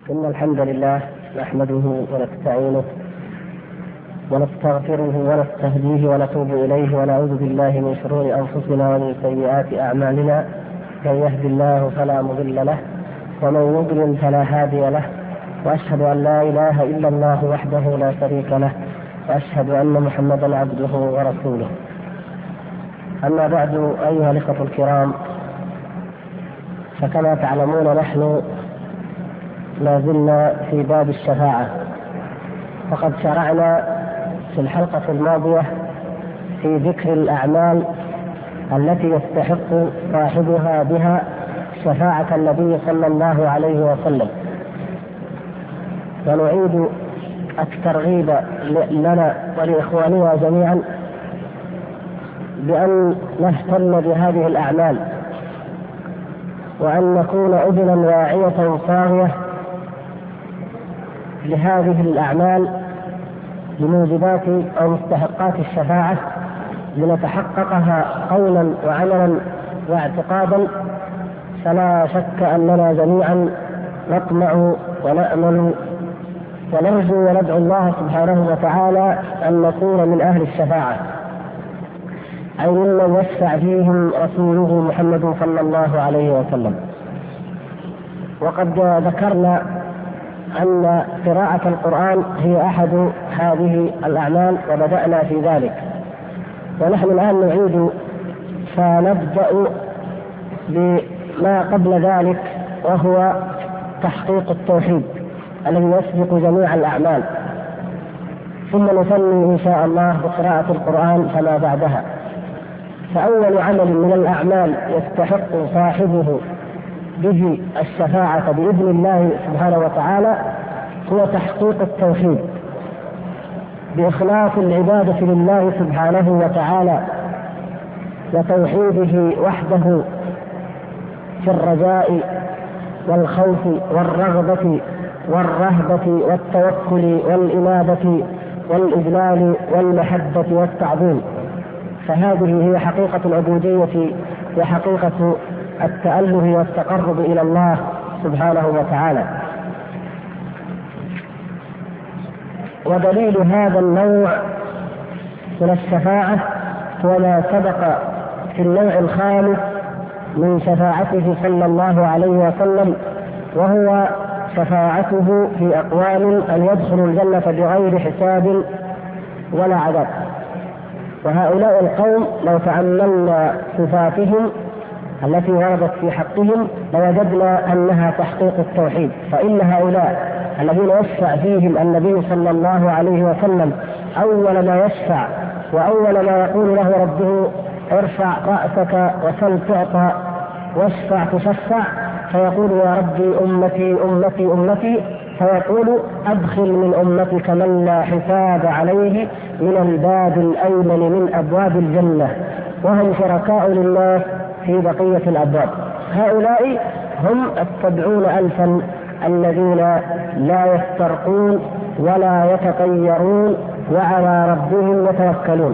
إن الحمد لله نحمده ونستعينه ونستغفره ونستهديه ونتوب إليه ونعوذ بالله من شرور أنفسنا ومن سيئات أعمالنا. من يهد الله فلا مضل له ومن يضلل فلا هادي له، وأشهد أن لا إله إلا الله وحده لا شريك له، وأشهد أن محمدا عبده ورسوله. أما بعد، أيها الإخوة الكرام، فكما تعلمون نحن لا زلنا في باب الشفاعة، وقد شرعنا في الحلقة الماضية في ذكر الأعمال التي يستحق صاحبها بها شفاعة النبي صلى الله عليه وسلم، ونعيد الترغيب لنا ولإخواننا جميعا بأن نهتم بهذه الأعمال، وأن نكون أذنا واعية صاغية لهذه الأعمال بموجبات أو مستحقات الشفاعة، لنتحققها قولا وعملا واعتقادا. فلا شك أننا جميعا نطمع ونأمل ونرجو وندعو الله سبحانه وتعالى أن نكون من أهل الشفاعة، أي ممن يشفع فيهم رسوله محمد صلى الله عليه وسلم. وقد ذكرنا أن قراءة القرآن هي أحد هذه الأعمال، وبدأنا في ذلك، ونحن الآن نعيد فنبدأ بما قبل ذلك، وهو تحقيق التوحيد الذي يسبق جميع الأعمال، ثم نثني إن شاء الله بقراءة القرآن فما بعدها. فأول عمل من الأعمال يستحق صاحبه به الشفاعة بإذن الله سبحانه وتعالى هو تحقيق التوحيد بإخلاص العبادة لله سبحانه وتعالى، وتوحيده وحده في الرجاء والخوف والرغبة والرهبة والتوكل والإنابة والإجلال والمحبة والتعظيم. فهذه هي حقيقة العبودية وحقيقة التأله والتقرب إلى الله سبحانه وتعالى. ودليل هذا النوع من الشفاعة هو ما سبق في النوع الخامس من شفاعته صلى الله عليه وسلم، وهو شفاعته في أقوام أن يدخلوا الجنة بغير حساب ولا عذاب. وهؤلاء القوم لو تأملنا صفاتهم التي وردت في حقهم لوجدنا أنها تحقيق التوحيد. فإن هؤلاء الذين يشفع فيهم النبي صلى الله عليه وسلم أول ما يشفع وأول ما يقول له ربه ارفع رأسك وسل تعطى واشفع تشفع، فيقول يا ربي أمتي أمتي أمتي، فيقول أدخل من أمتك من لا حساب عليه من الباب الأيمن من أبواب الجنة، وهم شركاء لله في بقية الأبواب. هؤلاء هم 70,000 الذين لا يسترقون ولا يتطيرون وعلى ربهم يتوكلون.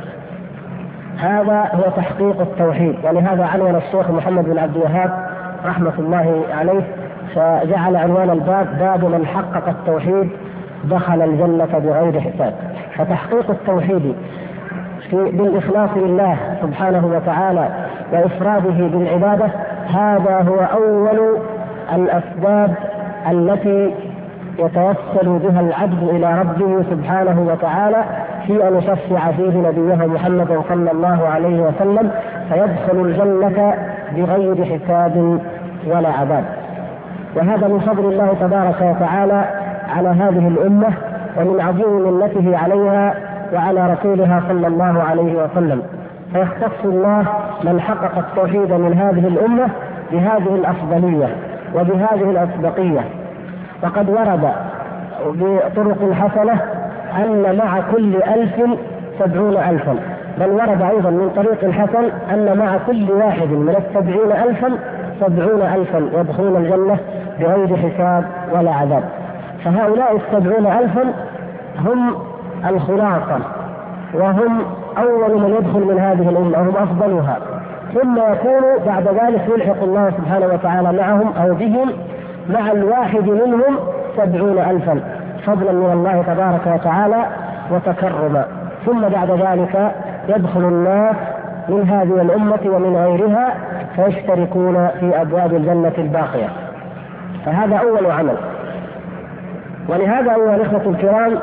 هذا هو تحقيق التوحيد، ولهذا عنوان الشيخ محمد بن عبد الوهاب رحمة الله عليه فجعل عنوان الباب باب من حقق التوحيد دخل الجنة بغير حساب. فتحقيق التوحيد بالإخلاص لله سبحانه وتعالى وإفراده بالعبادة، هذا هو أول الأسباب التي يتوسل بها العبد إلى ربه سبحانه وتعالى في أن يشفع فيه نبيه محمد صلى الله عليه وسلم فيدخل الجنة بغير حساب ولا عذاب. وهذا من فضل الله تبارك وتعالى على هذه الأمة، ومن عظيم منته عليها وعلى رسولها صلى الله عليه وسلم. فيختص الله من حقق التوحيد من هذه الأمة بهذه الأفضلية وبهذه الأسبقية. وقد ورد بطرق حسنة أن مع كل 1000 70,000، بل ورد أيضا من طريق حسن أن مع كل واحد من 70,000 70,000 يدخلون الجنة بغير حساب ولا عذاب. فهؤلاء 70,000 هم الخلاصة، وهم أول من يدخل من هذه الأمة، هم أفضلها. ثم يكون بعد ذلك يلحق الله سبحانه وتعالى معهم أو بهم مع الواحد منهم 70,000 فضلا من الله تبارك وتعالى وتكرما. ثم بعد ذلك يدخل الناس من هذه الأمة ومن غيرها فيشتركون في أبواب الجنة الباقية. فهذا أول عمل. ولهذا أيها الإخوة الكرام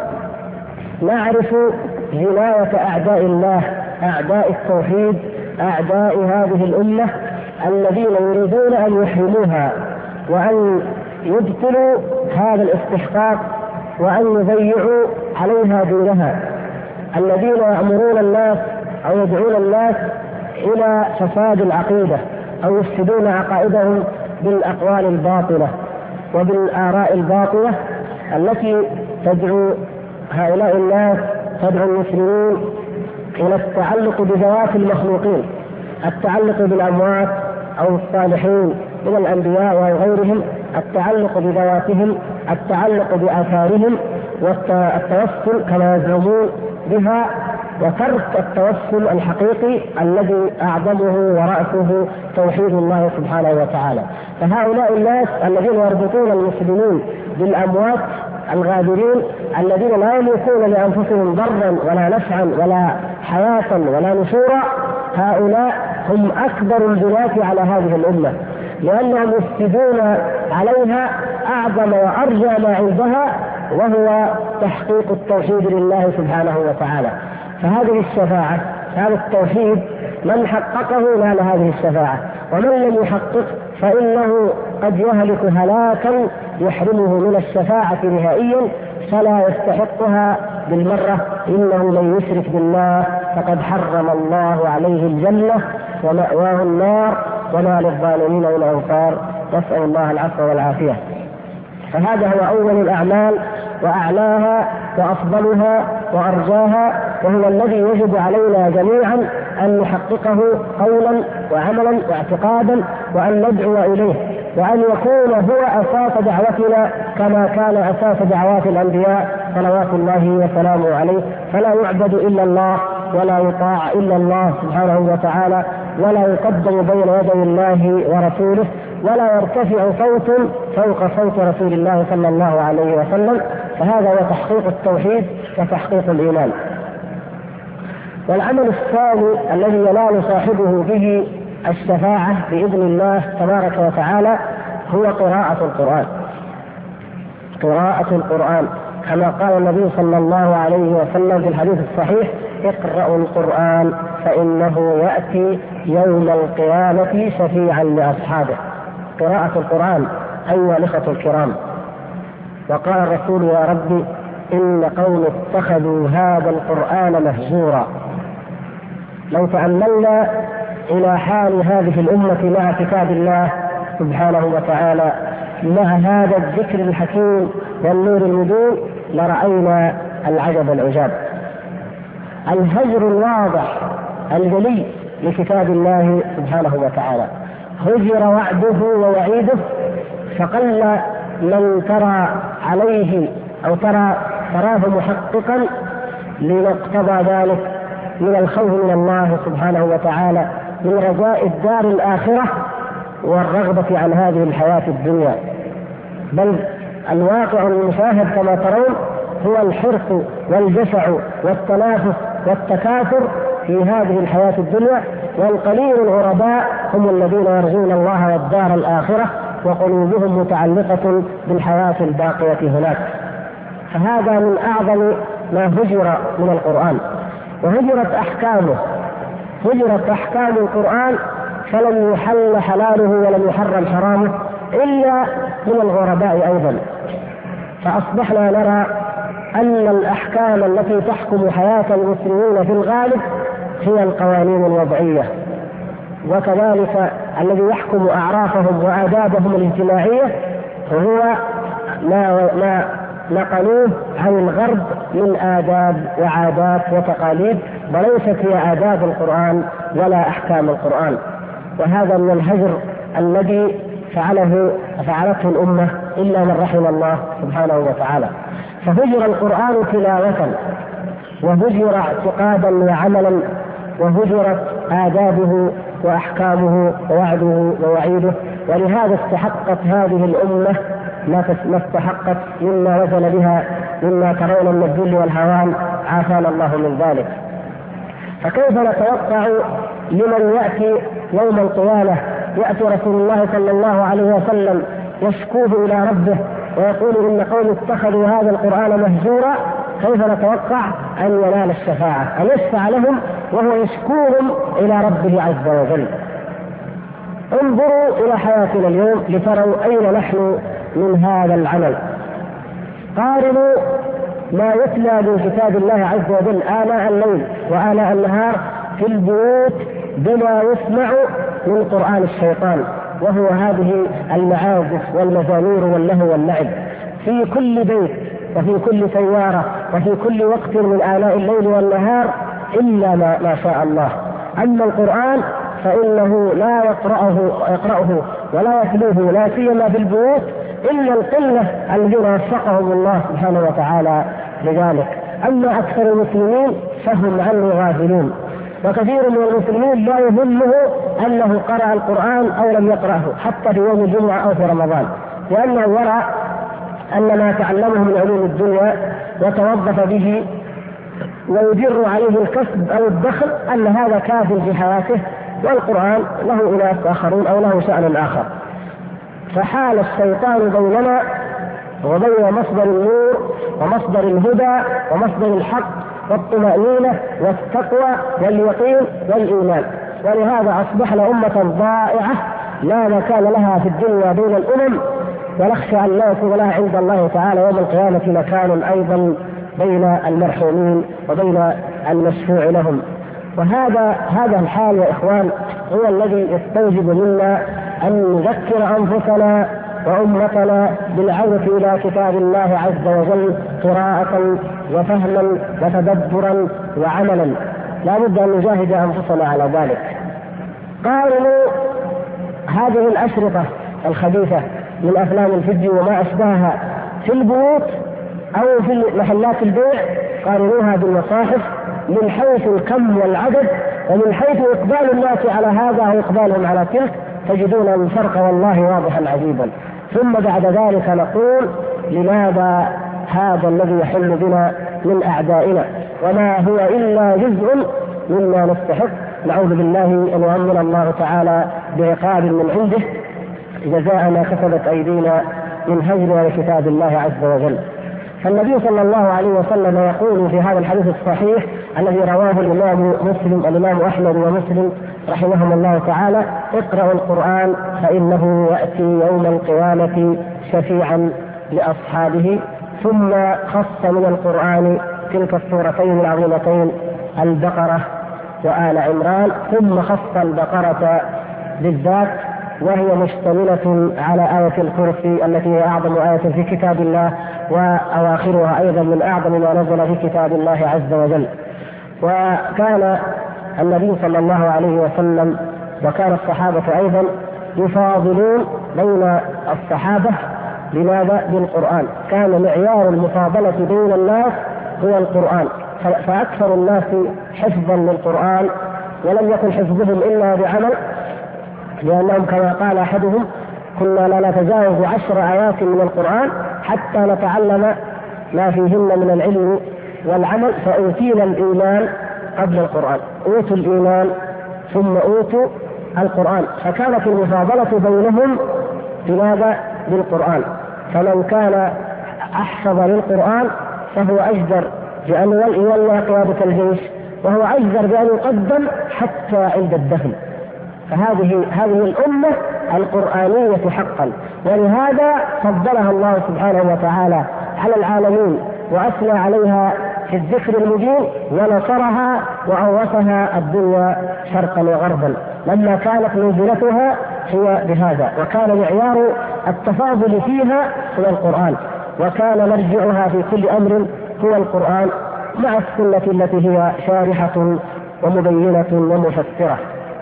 نعرف جناية أعداء الله، أعداء التوحيد، أعداء هذه الأمة الذين يريدون أن يحرموها وأن يبطلوا هذا الاستحقاق وأن يضيعوا عليها دينها، الذين يأمرون الناس أو يدعون الناس إلى فساد العقيدة أو يفسدون عقائدهم بالأقوال الباطلة وبالآراء الباطلة التي تدعو هؤلاء الناس، تدعو المسلمين إلى التعلق بذوات المخلوقين، التعلق بالأموات أو الصالحين من الأنبياء وغيرهم، التعلق بذواتهم، التعلق بآثارهم، والتوسل كما يزعمون بها، وترك التوسل الحقيقي الذي أعظمه ورأسه توحيد الله سبحانه وتعالى. فهؤلاء الناس الذين يربطون المسلمين بالأموات الغابرين الذين لا يملكون لأنفسهم ضرا ولا نفعا ولا حياة ولا نشورا، هؤلاء هم أكبر الجناة على هذه الأمة، لأنهم يفسدون عليها أعظم وأرجى ما عندها وهو تحقيق التوحيد لله سبحانه وتعالى. فهذه الشفاعة، هذا التوحيد من حققه نال هذه الشفاعة، ومن لم يحقق فإنه قد يهلك هلاكا يحرمه من الشفاعة نهائيا فلا يستحقها بالمرة. إنه من يشرك بالله فقد حرم الله عليه الجنة ومأواه النار وما للظالمين من أنصار، نسأل الله العفو والعافية. فهذا هو أول الأعمال وأعلاها وأفضلها وأرجاها، وهو الذي يجب علينا جميعا أن نحققه قولا وعملا واعتقادا، وأن ندعو إليه، وأن يكون هو أساس دعوتنا كما كان أساس دعوات الأنبياء صلوات الله وسلامه عليه. فلا يعبد إلا الله ولا يطاع إلا الله سبحانه وتعالى، ولا يقدم بين يدي الله ورسوله، ولا يرتفع صوت فوق صوت رسول الله صلى الله عليه وسلم. فهذا هو تحقيق التوحيد وتحقيق الإيمان. والعمل الثاني الذي ينال صاحبه به الشفاعة بإذن الله تبارك وتعالى هو قراءة القرآن. قراءة القرآن كما قال النبي صلى الله عليه وسلم في الحديث الصحيح: اقرأوا القرآن فإنه يأتي يوم القيامة شفيعا لأصحابه. قراءة القرآن أيها الإخوة الكرام. وقال الرسول: يا رب إن قوم اتخذوا هذا القرآن مهجورا. لو تأملنا إلى حال هذه الأمة مع كتاب الله سبحانه وتعالى مع هذا الذكر الحكيم والنور المبين لرأينا العجب العجاب. الهجر الواضح الجلي لكتاب الله سبحانه وتعالى، هجر وعده ووعيده، فقل من ترى عليه أو تراه محققا لمقتضى ذلك من الخوف من الله سبحانه وتعالى، من رجاء الدار الآخرة والرغبة عن هذه الحياة الدنيا. بل الواقع المشاهد كما ترون هو الحرص والجشع والتنافس والتكاثر في هذه الحياة الدنيا، والقليل الغرباء هم الذين يرجون الله والدار الآخرة وقلوبهم متعلقة بالحياة الباقية هناك. فهذا من أعظم ما هجر من القرآن، وهجرت أحكامه، هجرت أحكام القرآن، فلم يحل حلاله ولم يحرم حرامه إلا من الغرباء أيضا. فأصبحنا نرى أن الأحكام التي تحكم حياة المسلمين في الغالب هي القوانين الوضعية، وكذلك الذي يحكم أعرافهم وآدابهم الاجتماعية هو ما نقلوه عن الغرب من آداب وعادات وتقاليد، وليست هي آداب القرآن ولا أحكام القرآن. وهذا من الهجر الذي فعلته الأمة إلا من رحم الله سبحانه وتعالى. فهجر القرآن تلاوة، وهجر اعتقادا وعملا، وهجرت آدابه وأحكامه ووعده ووعيده، ولهذا استحقت هذه الأمة ما استحقت مما نزل بها مما ترون من الذل والهوان، عافانا الله من ذلك. فكيف نتوقع لمن يأتي يوم القيامة يأتي رسول الله صلى الله عليه وسلم يشكوه إلى ربه ويقول إن قوم اتخذوا هذا القرآن مهجورا، كيف نتوقع أن ينال الشفاعة، أن يشفع لهم وهو يشكوهم إلى ربه عز وجل؟ انظروا إلى حياتنا اليوم لتروا أين نحن من هذا العمل. قارنوا ما يتلى من كتاب الله عز وجل آناء الليل وآناء النهار في البيوت بما يسمع من قرآن الشيطان، وهو هذه المعازف والمزامير واللهو واللعب في كل بيت وفي كل سيارة وفي كل وقت من آناء الليل والنهار إلا ما شاء الله. أما القرآن فإنه لا يقرأه ولا يتلوه لا سيما في البيوت إلا القلة الذين وفقهم الله سبحانه وتعالى لذلك. أما أكثر المسلمين فهم عنه غافلون، وكثير من المسلمين لا يهمه أنه قرأ القرآن أو لم يقرأه حتى في يوم الجمعة أو في رمضان، لأنه يرى أن ما تعلمه من علوم الدنيا وتوظف به ويدر عليه الكسب أو الدخل أن هذا كاف في حياته، والقرآن له أناس آخرون أو له شأن آخر. فحال الشيطان بيننا وبين مصدر النور ومصدر الهدى ومصدر الحق والطمأنينة والتقوى واليقين والإيمان، ولهذا أصبحنا أمة ضائعة لا مكان لها في الدنيا بين الأمم، ونخشى أن لا يكون لها عند الله تعالى يوم القيامة مكان أيضا بين المرحومين وبين المشفوع لهم. وهذا الحال يا إخوان هو الذي يستوجب منا أن نذكر أنفسنا وأمتنا بالعودة إلى كتاب الله عز وجل قراءة وفهما وتدبرا وعملا، لا بد أن نجاهد أنفسنا على ذلك. قارنوا هذه الأشرطة الخبيثة من أفلام الفيديو وما أشبهها في البيوت أو في محلات البيع، قارنوها بالمصاحف من حيث الكم والعدد ومن حيث إقبال الناس على هذا وإقبالهم على تلك، تجدون الفرق والله واضحا عجيبا. ثم بعد ذلك نقول لماذا هذا الذي يحل بنا من أعدائنا وما هو إلا جزء مما نستحق، نعوذ بالله أن يؤمن الله تعالى بعقاب من عنده جزاء ما كسبت أيدينا من هجر لكتاب الله عز وجل. فالنبي صلى الله عليه وسلم يقول في هذا الحديث الصحيح الذي رواه الإمام أحمد ومسلم رحمهم الله تعالى: اقرأوا القرآن فإنه يأتي يوم القيامة شفيعا لأصحابه. ثم خص من القرآن تلك السورتين العظيمتين البقرة وآل عمران، ثم خص البقرة بالذات وهي مشتملة على آية الكرسي التي هي أعظم آية في كتاب الله وأواخرها أيضا من أعظم ما نزل في كتاب الله عز وجل. وكان النبي صلى الله عليه وسلم وكان الصحابة أيضا يفاضلون بين الصحابة. لماذا؟ بالقرآن. كان معيار المفاضلة بين الناس هو القرآن، فأكثر الناس حفظا للقرآن، ولم يكن حفظهم إلا بعمل، لأنهم كما قال أحدهم: كنا لا نتجاوز 10 آيات من القرآن حتى نتعلم ما فيهن من العلم والعمل، فأوتينا الإيمان قبل القرآن، أوتوا الإيمان ثم أوتوا القرآن. فكانت المفاضلة بينهم بماذا؟ بالقرآن. فمن كان أحفظ للقرآن فهو أجدر بأن يولى قيادة الجيش، وهو أجدر بأن يقدم حتى عند الدفن. فهذه الأمة القرآنية حقا، ولهذا فضلها الله سبحانه وتعالى على العالمين وأثنى عليها في الذكر المبين ونصرها وأورثها الدنيا شرقا وغربا، لما كانت منزلتها هي بهذا، وكان معيار التفاضل فيها هو القرآن، وكان مرجعها في كل أمر هو القرآن مع السنة التي هي شارحة ومبينة ومفسرة.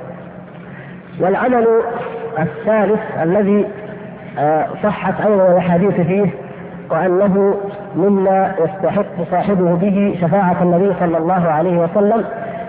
والعمل الثالث الذي صحت أيضا الحديث فيه وأنه مما يستحق صاحبه به شفاعة النبي صلى الله عليه وسلم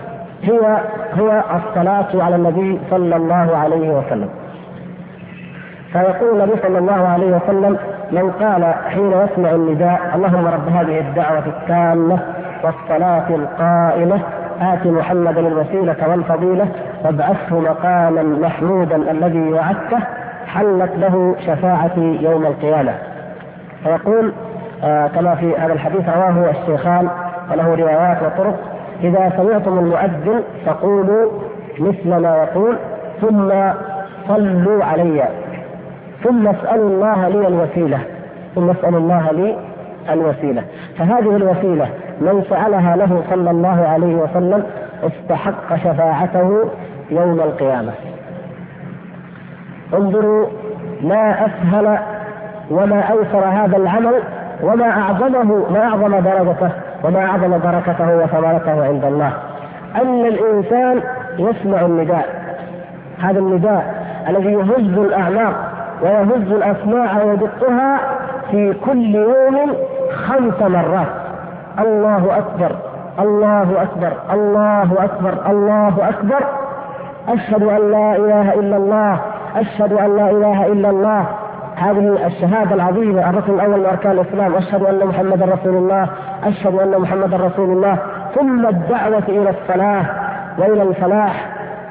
هو الصلاة على النبي صلى الله عليه وسلم. فيقول النبي صلى الله عليه وسلم: من قال حين يسمع النداء: اللهم رب هذه الدعوة التامة والصلاة القائمة آت محمدا الوسيلة والفضيلة وابعثه مقاما محمودا الذي وعدته، حلت له شفاعتي يوم القيامة. فيقول كما في هذا الحديث رواه الشيخان وله روايات وطرق: إذا سمعتم المؤذن فقولوا مثل ما يقول، ثم صلوا علي، ثم اسألوا الله لي الوسيلة، ثم اسألوا الله لي الوسيلة. فهذه الوسيلة من سألها له صلى الله عليه وسلم استحق شفاعته يوم القيامة. انظروا ما أسهل وما أيسر هذا العمل، وما أعظمه، ما أعظم درجته وما أعظم بركته وثمرته عند الله، أن الإنسان يسمع النداء، هذا النداء الذي يهز الأعناق ويهز الأسماع ويدقها في كل يوم 5 مرات: الله أكبر الله أكبر الله أكبر الله أكبر، أشهد أن لا إله إلا الله، أشهد أن لا إله إلا الله. هذه الشهادة العظيمة، الركن الأول من أركان الإسلام: أشهد أن محمدا رسول الله، أشهد أن محمدا رسول الله. ثم الدعوة إلى الصلاة وإلى الفلاح: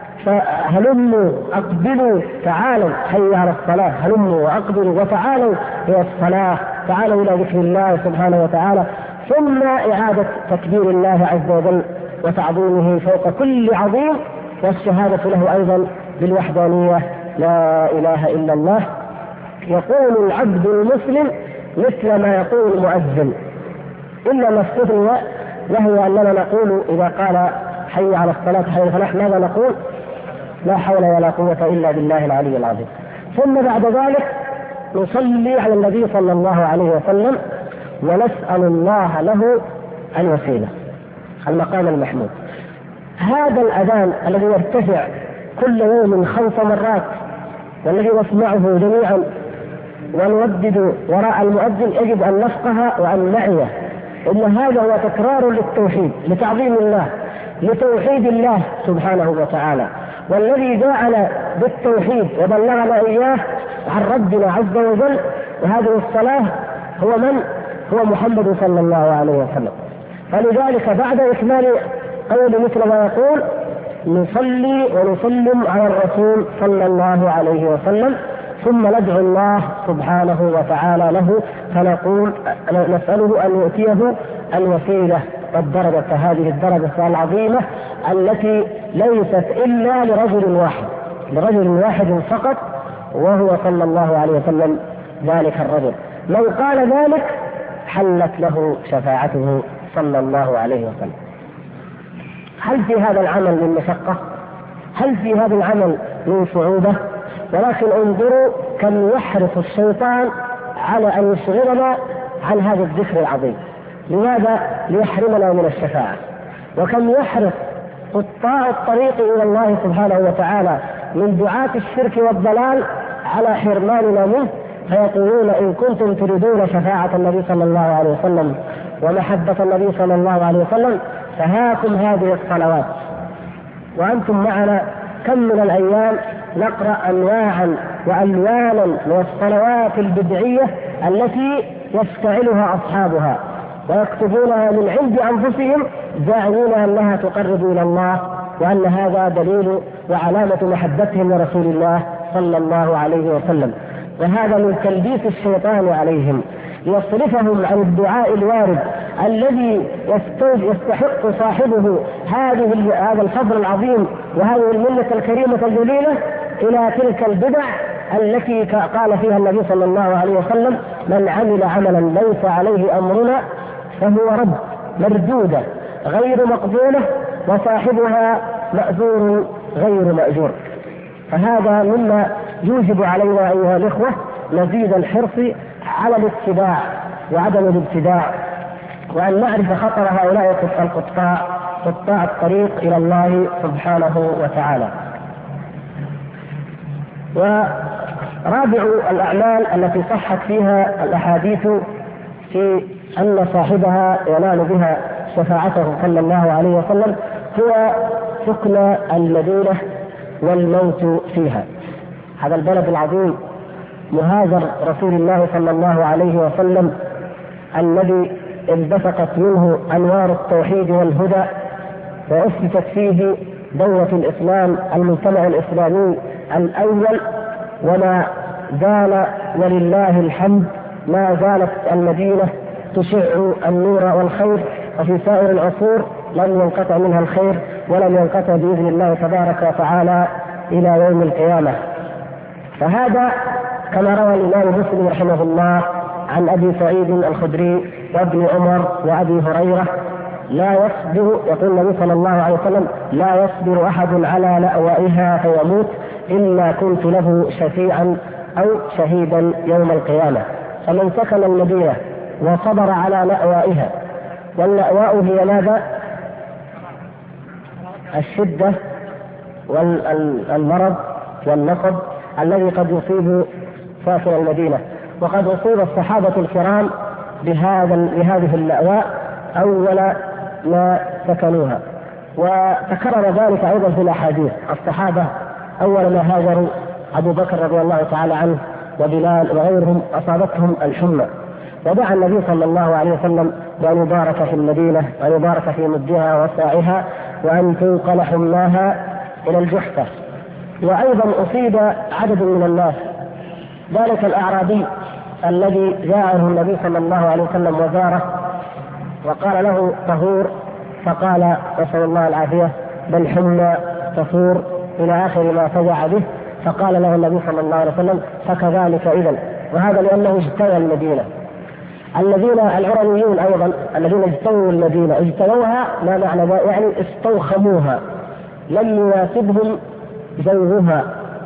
فهلموا أقبلوا تعالوا، حي على الصلاة، هلموا وأقبلوا وتعالوا إلى الصلاة، تعالوا إلى ذكر الله سبحانه وتعالى. ثم إعادة تكبير الله عز وجل وتعظيمه فوق كل عظيم، والشهادة له أيضا بالوحدانية: لا إله إلا الله. يقول العبد المسلم مثل ما يقول المؤذن، إلا ما استثني، وهو أننا نقول إذا قال حي على الصلاة حي على الفلاح ماذا نقول؟ لا حول ولا قوة إلا بالله العلي العظيم. ثم بعد ذلك نصلي على النبي صلى الله عليه وسلم ونسأل الله له الوسيلة، المقام المحمود. هذا الأذان الذي يرتفع كل يوم 5 مرات، والذي نسمعه جميعا ونردد وراء المؤذن، يجب أن نفقه وأن نعيه إن هذا هو تكرار للتوحيد، لتعظيم الله، لتوحيد الله سبحانه وتعالى. والذي جاءنا بالتوحيد وبلغنا إياه عن ربنا عز وجل وهذه الصلاة هو من؟ هو محمد صلى الله عليه وسلم. فلذلك بعد إكمال قول مثل ما يقول نصلي ونسلم على الرسول صلى الله عليه وسلم، ثم ندعو الله سبحانه وتعالى له، فنقول نسأله أن يؤتيه الوسيلة والدرجة، هذه الدرجة العظيمة التي ليست إلا لرجل واحد فقط، وهو صلى الله عليه وسلم ذلك الرجل. من قال ذلك حلت له شفاعته صلى الله عليه وسلم. هل في هذا العمل من مشقة؟ هل في هذا العمل من صعوبة؟ ولكن انظروا كم يحرص الشيطان على أن يشغلنا عن هذا الذكر العظيم. لماذا؟ ليحرمنا من الشفاعة. وكم يحرص قطاع الطريق إلى الله سبحانه وتعالى من دعاة الشرك والضلال على حرماننا منه، فيقولون إن كنتم تريدون شفاعة النبي صلى الله عليه وسلم ومحبة النبي صلى الله عليه وسلم فهاكم هذه الصلوات. وأنتم معنا كم من الأيام نقرأ أنواعا وألوانا من الصلوات البدعية التي يفتعلها أصحابها ويكتبونها من عند أنفسهم زاعمين أنها تقرب إلى الله، وأن هذا دليل وعلامة محبتهم لرسول الله صلى الله عليه وسلم. وهذا من تلبيس الشيطان عليهم ليصرفهم عن الدعاء الوارد الذي يستحق صاحبه هذا الفضل العظيم وهذه المنة الكريمة الجليلة إلى تلك البدع التي قال فيها النبي صلى الله عليه وسلم: من عمل عملا ليس عليه أمرنا فهو رد، مردودة غير مقبولة، وصاحبها مأجور غير مأجور. فهذا مما يوجب علينا أيها الإخوة مزيد الحرص على الاتباع وعدم الابتداع، وأن نعرف خطر هؤلاء قطاع الطريق إلى الله سبحانه وتعالى. ورابع الأعمال التي صحت فيها الأحاديث في أن صاحبها ينال بها شفاعته صلى الله عليه وسلم هو سكن المدينة والموت فيها. هذا البلد العظيم مهاجر رسول الله صلى الله عليه وسلم الذي انبثقت منه أنوار التوحيد والهدى، وأسست فيه دولة الإسلام، المجتمع الإسلامي الأول، وما زال ولله الحمد ما زالت المدينة تشع النور والخير، وفي سائر العصور لم ينقطع منها الخير ولم ينقطع بإذن الله تبارك وتعالى إلى يوم القيامة. فهذا كما روى الإمام مسلم رحمه الله عن أبي سعيد الخدري وابن عمر وأبي هريرة: لا يصبر، يقول النبي صلى الله عليه وسلم: لا يصبر أحد على لأوائها فيموت إلا كنت له شفيعا أو شهيدا يوم القيامة. فمن سكن المدينة وصبر على لأوائها، واللأواء هي ماذا؟ الشدة والمرض والنصب الذي قد يصيب ساكن المدينة، وقد أصيب الصحابة الكرام بهذه اللأواء أول ما سكنوها، وتكرر ذلك أيضا في الأحاديث. الصحابة أول ما هاجروا أبو بكر رضي الله تعالى عنه وبلال وغيرهم أصابتهم الحمى، ودعا النبي صلى الله عليه وسلم بأن يبارك في المدينة وأن يبارك في مدها وساعها وأن تنقل حماها إلى الجحفة. وأيضا أصيب عدد من الناس، ذلك الأعرابي الذي جاءه النبي صلى الله عليه وسلم وزاره وقال له طهور، فقال نسأل الله العافية: بل حمى تفور، إلى آخر ما فزع به. فقال له النبي صلى الله عليه وسلم: فكذلك إذن. وهذا لأنه اجتوى المدينة. الذين العرنيون أيضا الذين اجتووا المدينة اجتووها، ما معنى ذلك؟ يعني استوخموها، لم يناسبهم جوها،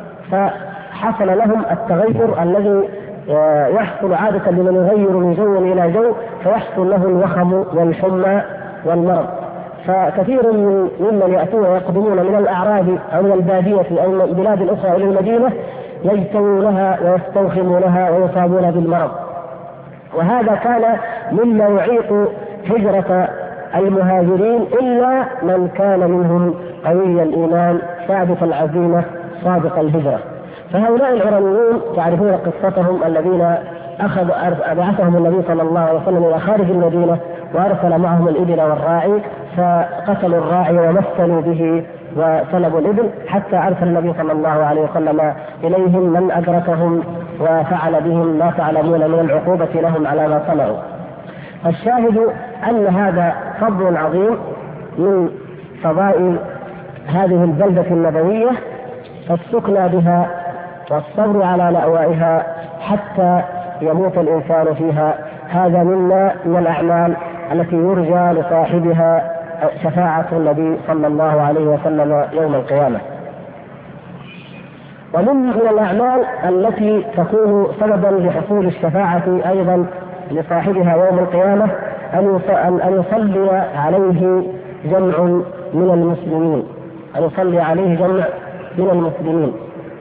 فحصل لهم التغير الذي يحصل عادة لمن يغير من جو إلى جو، فيحصل له الوخم والحمى والمرض. فكثير ممن يأتون ويقدمون من الأعراب أو من البادية أو من البلاد الأخرى إلى المدينة يجتوونها ويستوخمونها ويصابون بالمرض. وهذا كان مما يعيق هجرة المهاجرين، إلا من كان منهم قوي الإيمان ثابت العزيمة صادق الهجرة. فهؤلاء العرنيون تعرفون قصتهم، الذين بعثهم النبي صلى الله عليه وسلم إلى خارج المدينة وأرسل معهم الإبل والراعي، فقتلوا الراعي ومثلوا به وسلبوا الإبل، حتى أرسل النبي صلى الله عليه وسلم إليهم من أدركهم وفعل بهم ما تعلمون من العقوبة لهم على ما صنعوا. الشاهد أن هذا فضل عظيم من فضائل هذه البلدة النبوية، فالسكنى بها والصبر على لأوائها حتى يموت الإنسان فيها، هذا مما من الأعمال التي يرجى لصاحبها شفاعة النبي صلى الله عليه وسلم يوم القيامة. ومن الأعمال التي تكون سببا لحصول الشفاعة أيضا لصاحبها يوم القيامة أن يصلي عليه جمع من المسلمين، أن يصلي عليه جمع من المسلمين.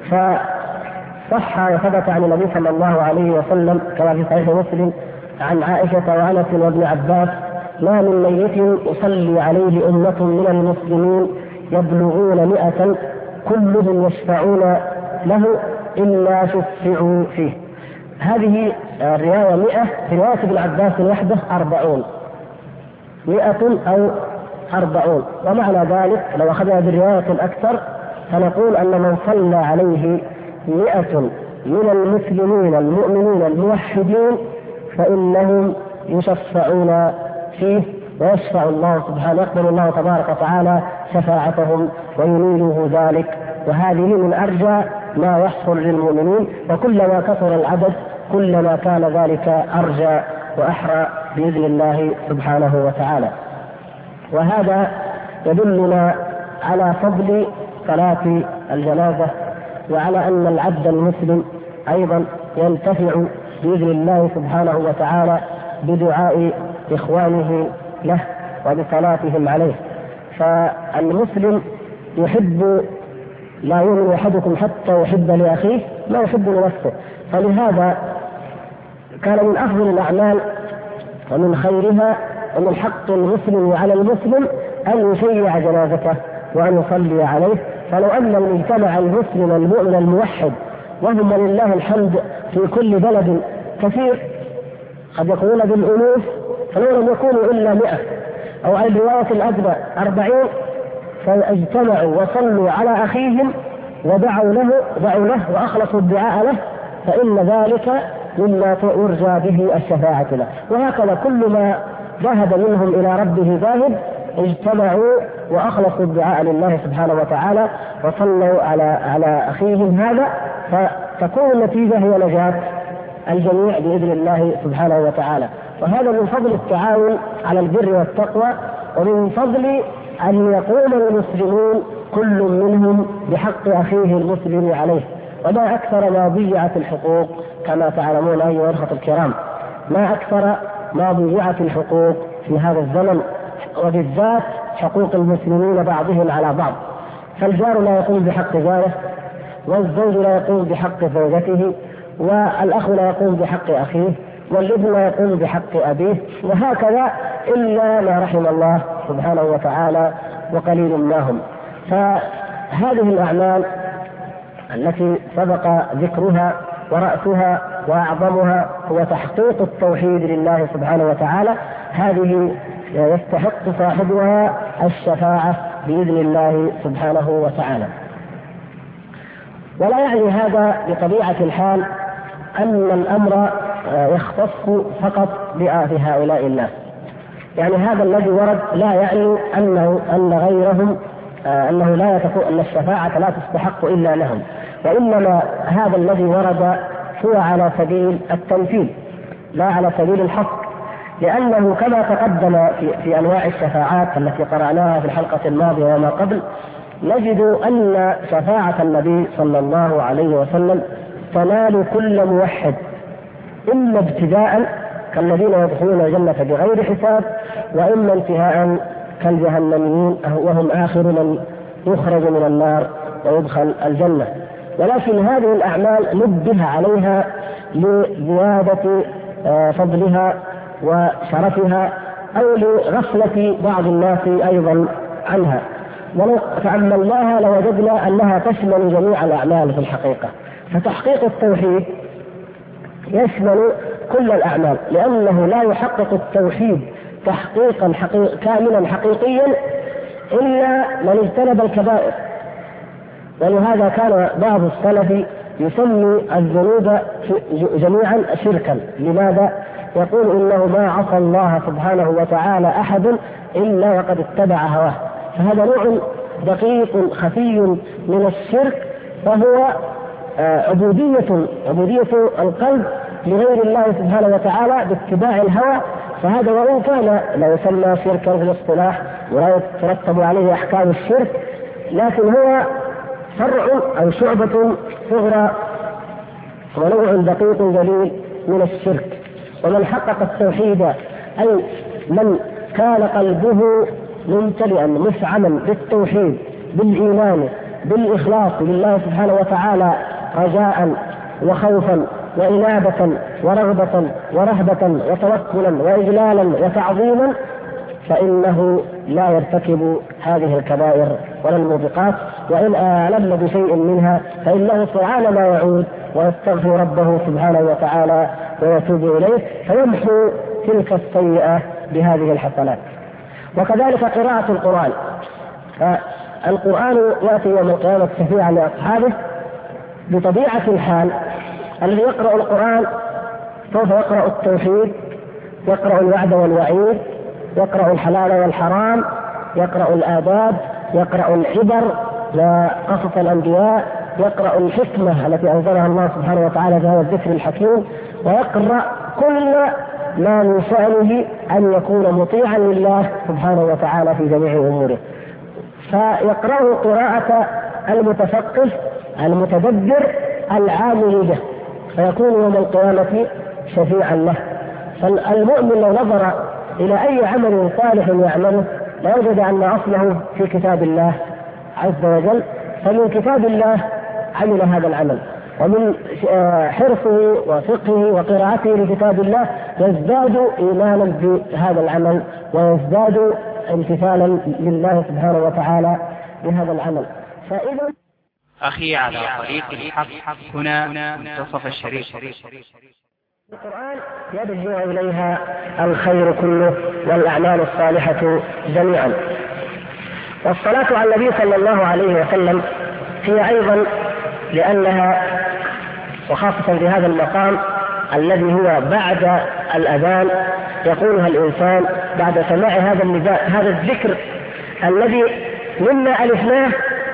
فصح وثبت عن النبي صلى الله عليه وسلم كما في صحيح مسلم عن عائشة وأنس وابن عباس: ما من ميت يصلي عليه أمة من المسلمين يبلغون 100 كلهم يشفعون له إلا شفعوا فيه. هذه الرواية 100، في رواية ابن عباس وحده 40، 100 أو 40. ومعنى ذلك لو أخذنا بالرواية الأكثر فنقول أن من صلى عليه 100 من المسلمين المؤمنين الموحدين فإنهم يشفعون فيه، ويشفع الله سبحانه، يقبل الله تبارك وتعالى شفاعتهم وينيله ذلك. وهذه من أرجى ما يحصل للمؤمنين، وكلما كثر العدد كلما كان ذلك أرجى وأحرى بإذن الله سبحانه وتعالى. وهذا يدلنا على فضل صلاة الجنازة، وعلى أن العبد المسلم أيضا ينتفع بإذن الله سبحانه وتعالى بدعاء إخوانه له وبصلاتهم عليه. فالمسلم يحب، لا يؤمن أحدكم حتى يحب لأخيه ما يحب لنفسه. فلهذا كان من أفضل الأعمال ومن خيرها ومن حق المسلم على المسلم أن يشيع جنازته وأن يصلي عليه. فلو أن المجتمع المسلم المؤمن الموحد، وهم لله الحمد في كل بلد كثير، قد يكونون بالألوف، فلو لم يكونوا إلا 100 أو على الرواية الأدنى 40 فاجتمعوا وصلوا على أخيهم ودعوا له وأخلصوا الدعاء له، فإن ذلك مما يرجى به الشفاعة له. وهكذا كل ما ذهب منهم إلى ربه ذاهب اجتمعوا وأخلصوا الدعاء لله سبحانه وتعالى وصلوا على أخيهم هذا، فتكون النتيجة هي نجاة الجميع بإذن الله سبحانه وتعالى. وهذا من فضل التعاون على البر والتقوى، ومن فضل أن يقوم المسلمون كل منهم بحق أخيه المسلم عليه. وما أكثر ما ضيعت الحقوق كما تعلمون أيها الأخوة الكرام، ما أكثر ما ضيعت الحقوق في هذا الزمن، وبالذات حقوق المسلمين بعضهم على بعض. فالجار لا يقوم بحق جاره، والزوج لا يقوم بحق زوجته، والأخ لا يقوم بحق أخيه، والابن لا يقوم بحق أبيه، وهكذا إلا ما رحم الله سبحانه وتعالى وقليل ما هم. فهذه الأعمال التي سبق ذكرها ورأسها وأعظمها هو تحقيق التوحيد لله سبحانه وتعالى، هذه يستحق صاحبها الشفاعة بإذن الله سبحانه وتعالى. ولا يعني هذا بطبيعة الحال أن الأمر يختص فقط بهؤلاء الناس، يعني هذا الذي ورد لا يعني أن غيرهم أنه لا يتكون أن الشفاعة لا تستحق إلا لهم، وإنما هذا الذي ورد هو على سبيل التمثيل لا على سبيل الحق، لأنه كما تقدم في أنواع الشفاعات التي قرأناها في الحلقة الماضية وما قبل، نجد أن شفاعة النبي صلى الله عليه وسلم تنال كل موحد، إما ابتداء كالذين يدخلون الجنة بغير حساب، وإما انتهاء كالجهنميين وهم آخر من يخرج من النار ويدخل الجنة. ولكن هذه الأعمال نبه عليها لزيادة فضلها وشرفها أو لغفلة بعض الناس أيضا عنها، ولو تأملناها لوجدنا أنها تشمل جميع الأعمال في الحقيقة. فتحقيق التوحيد يشمل كل الأعمال، لأنه لا يحقق التوحيد تحقيقا كاملا حقيقيا إلا من اجتنب الكبائر. ولهذا كان بعض السلف يسمي الذنوب جميعا شركا. لماذا؟ يقول إنه ما عصى الله سبحانه وتعالى أحد إلا وقد اتبع هواه. فهذا نوع دقيق خفي من الشرك، فهو عبودية القلب لغير الله سبحانه وتعالى باتباع الهوى. فهذا وإن كان لا يسمى شركا في الاصطلاح ولا يترتب عليه أحكام الشرك، لكن هو فرع أو شعبة صغرى ونوع دقيق جليل من الشرك. ومن حقق التوحيد أي من كان قلبه ممتلئا مفعما بالتوحيد بالإيمان بالإخلاص لله سبحانه وتعالى رجاء وخوفا وإنابة ورغبة ورهبة وتوكلا وإجلالا وتعظيما، فإنه لا يرتكب هذه الكبائر ولا الموبقات، وإن آلم بشيء منها فإنه سبحانه ما يعود ويستغفر ربه سبحانه وتعالى ويتوب إليه فيمحو تلك السيئة بهذه الحسنات. وكذلك قراءة القرآن، فالقرآن يأتي يوم القيامة شفيعا لأصحابه. بطبيعة الحال الذي يقرأ القرآن سوف يقرأ التوحيد، يقرأ الوعد والوعيد، يقرأ الحلال والحرام، يقرأ الآداب، يقرأ العبر وقصص الأنبياء، يقرأ الحكمة التي أنزلها الله سبحانه وتعالى في هذا الذكر الحكيم، ويقرأ كل ما من شأنه أن يكون مطيعا لله سبحانه وتعالى في جميع أموره. فيقرأ قراءة المتفقه المتدبر العامل به، فيكون يوم القيامة شفيعا له. فالمؤمن لو نظر إلى أي عمل صالح يعمله لوجد أن أصله في كتاب الله عز وجل، فمن كتاب الله عمل هذا العمل، ومن حرصه وفقهه وقراءته لكتاب الله يزداد إيمانا بهذا العمل ويزداد امتثالا لله سبحانه وتعالى بهذا العمل. أخي على طريق الحق هنا منتصف الشريط. القرآن يرجع إليها الخير كله والأعمال الصالحة جميعا. والصلاة على النبي صلى الله عليه وسلم هي أيضا لأنها، وخاصة في هذا المقام الذي هو بعد الأذان يقولها الإنسان بعد سماع هذا النداء، هذا الذكر الذي مما ألفناه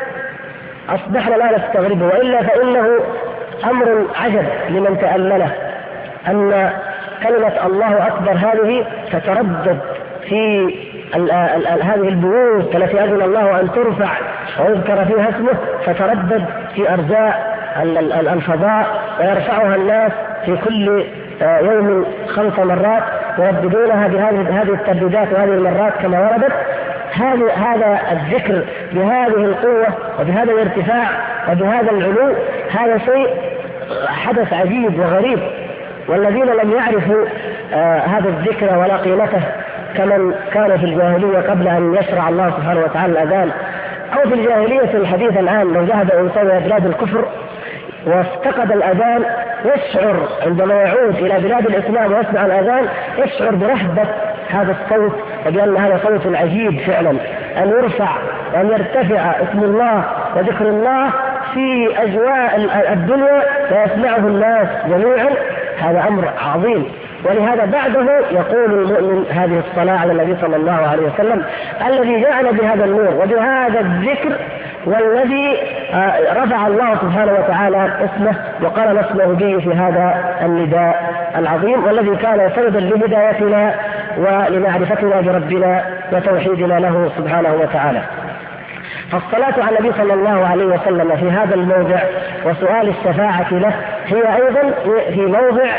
أصبحنا لا نستغربه، وإلا فإنه أمر عجب لمن تأمله أن كلمة الله أكبر هذه تتردد في هذه البيوت التي أذن الله أن ترفع ويذكر فيها اسمه، تتردد في أرجاء الفضاء ويرفعها الناس في كل يوم 5 مرات ويرددونها بهذه الترديدات وهذه المرات كما وردت. هذا الذكر بهذه القوة وبهذا الارتفاع وبهذا العلو هذا شيء حدث عجيب وغريب، والذين لم يعرفوا هذا الذكر ولا قيمته كمن كان في الجاهلية قبل أن يشرع الله سبحانه وتعالى الأذان، أو في الجاهلية الحديثة الآن لو ذهب إنسان إلى بلاد الكفر وافتقد الأذان يشعر عندما يعود إلى بلاد الإسلام ويسمع الأذان يشعر برهبة هذا الصوت، وبأن هذا صوت عجيب فعلا أن يرفع وأن يرتفع اسم الله وذكر الله في أجواء الدنيا ويسمعه الناس جميعا، هذا أمر عظيم. ولهذا بعده يقول المؤمن هذه الصلاة على النبي صلى الله عليه وسلم الذي جعل بهذا النور وبهذا الذكر، والذي رفع الله سبحانه وتعالى اسمه وقال نسمع به في هذا النداء العظيم، والذي كان سببا لهدايتنا ولمعرفتنا بربنا وتوحيدنا له سبحانه وتعالى. فالصلاة على النبي صلى الله عليه وسلم في هذا الموضع وسؤال الشفاعة له هي أيضا في موضع